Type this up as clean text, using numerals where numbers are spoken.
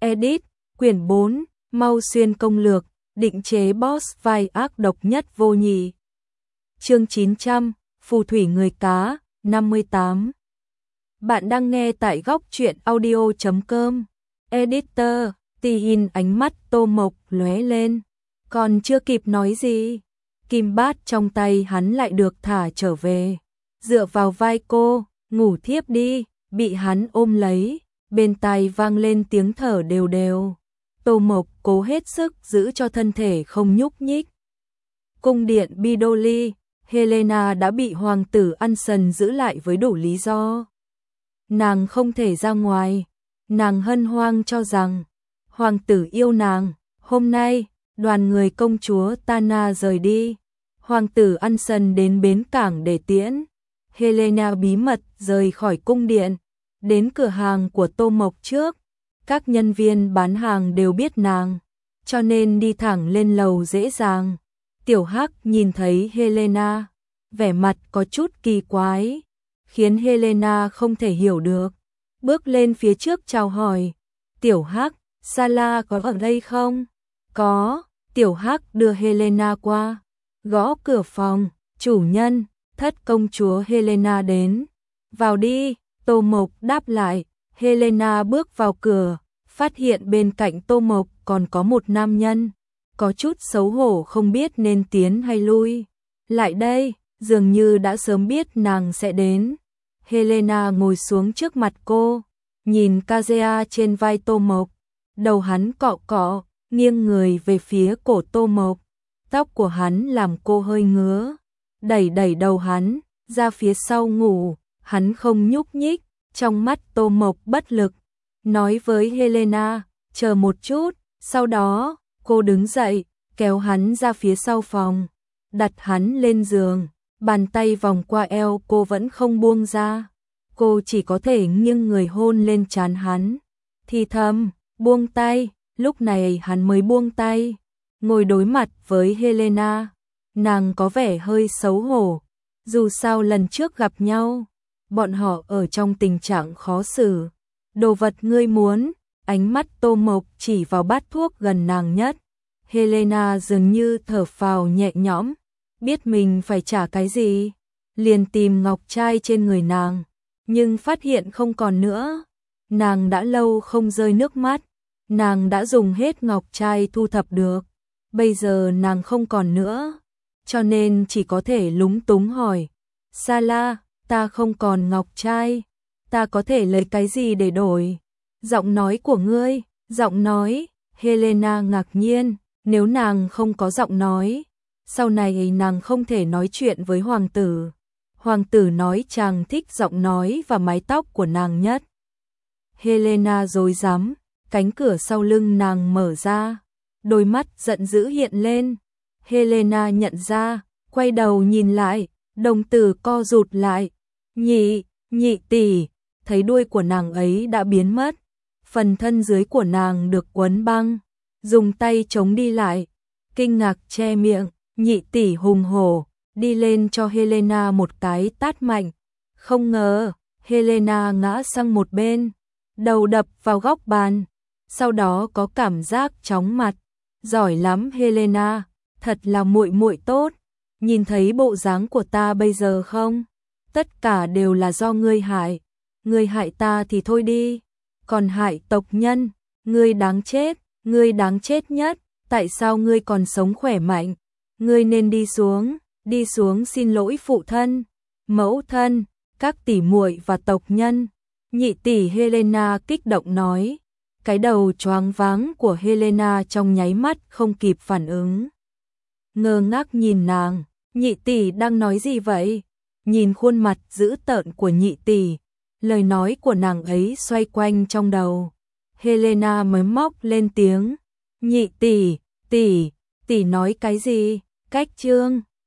Edit, quyển 4, Mau Xuyên công lược, định chế boss vai ác độc nhất vô nhị. Chương 900, Phù thủy người cá, 58. Bạn đang nghe tại góc truyện audio.com. Editor, Tin ánh mắt Tô Mộc lóe lên, còn chưa kịp nói gì, kim bát trong tay hắn lại được thả trở về, dựa vào vai cô, ngủ thiếp đi, bị hắn ôm lấy, bên tai vang lên tiếng thở đều đều. Tô Mộc cố hết sức giữ cho thân thể không nhúc nhích. Cung điện Bidoli, Helena đã bị hoàng tử Anson giữ lại với đủ lý do. Nàng không thể ra ngoài, nàng hân hoan cho rằng hoàng tử yêu nàng. Hôm nay, đoàn người công chúa Tana rời đi, hoàng tử Anson đến bến cảng để tiễn. Helena bí mật rời khỏi cung điện, đến cửa hàng của Tô Mộc trước. Các nhân viên bán hàng đều biết nàng, cho nên đi thẳng lên lầu dễ dàng. Tiểu Hắc nhìn thấy Helena, vẻ mặt có chút kỳ quái, khiến Helena không thể hiểu được. Bước lên phía trước chào hỏi, Tiểu Hắc, Sala có ở đây không? Có, Tiểu Hắc đưa Helena qua, gõ cửa phòng, chủ nhân, thất công chúa Helena đến. Vào đi, Tô Mộc đáp lại. Helena bước vào cửa, phát hiện bên cạnh Tô Mộc còn có một nam nhân, có chút xấu hổ không biết nên tiến hay lui. Lại đây, dường như đã sớm biết nàng sẽ đến. Helena ngồi xuống trước mặt cô, nhìn Kazea trên vai Tô Mộc, đầu hắn cọ cọ, nghiêng người về phía cổ Tô Mộc. Tóc của hắn làm cô hơi ngứa, đẩy đẩy đầu hắn ra phía sau ngủ, hắn không nhúc nhích. Trong mắt Tô Mộc bất lực, nói với Helena, chờ một chút, sau đó, cô đứng dậy, kéo hắn ra phía sau phòng, đặt hắn lên giường, bàn tay vòng qua eo cô vẫn không buông ra. Cô chỉ có thể nghiêng người hôn lên trán hắn, thì thầm, buông tay, lúc này hắn mới buông tay, ngồi đối mặt với Helena. Nàng có vẻ hơi xấu hổ, dù sao lần trước gặp nhau, bọn họ ở trong tình trạng khó xử. Đồ vật ngươi muốn? Ánh mắt Tô Mộc chỉ vào bát thuốc gần nàng nhất. Helena dường như thở phào nhẹ nhõm, biết mình phải trả cái gì, liền tìm ngọc trai trên người nàng, nhưng phát hiện không còn nữa. Nàng đã lâu không rơi nước mắt, nàng đã dùng hết ngọc trai thu thập được, bây giờ nàng không còn nữa, cho nên chỉ có thể lúng túng hỏi, Sala, ta không còn ngọc trai, ta có thể lấy cái gì để đổi? Giọng nói của ngươi, giọng nói. Helena ngạc nhiên, nếu nàng không có giọng nói, sau này nàng không thể nói chuyện với hoàng tử. Hoàng tử nói chàng thích giọng nói và mái tóc của nàng nhất. Helena rối rắm, cánh cửa sau lưng nàng mở ra, đôi mắt giận dữ hiện lên. Helena nhận ra, quay đầu nhìn lại, đồng tử co rụt lại. Nhị tỷ, thấy đuôi của nàng ấy đã biến mất, phần thân dưới của nàng được quấn băng, dùng tay chống đi lại, kinh ngạc che miệng. Nhị tỷ hùng hổ, đi lên cho Helena một cái tát mạnh. Không ngờ, Helena ngã sang một bên, đầu đập vào góc bàn, sau đó có cảm giác chóng mặt. Giỏi lắm Helena, thật là muội muội tốt. Nhìn thấy bộ dáng của ta bây giờ không? Tất cả đều là do ngươi hại. Ngươi hại ta thì thôi đi, còn hại tộc nhân, ngươi đáng chết nhất. Tại sao ngươi còn sống khỏe mạnh? Ngươi nên đi xuống xin lỗi phụ thân, mẫu thân, các tỷ muội và tộc nhân. Nhị tỷ Helena kích động nói. Cái đầu choáng váng của Helena trong nháy mắt không kịp phản ứng, ngơ ngác nhìn nàng. Nhị tỷ đang nói gì vậy? Nhìn khuôn mặt dữ tợn của nhị tỷ, lời nói của nàng ấy xoay quanh trong đầu. Helena mới móc lên tiếng, nhị tỷ, tỷ nói cái gì? Cách chương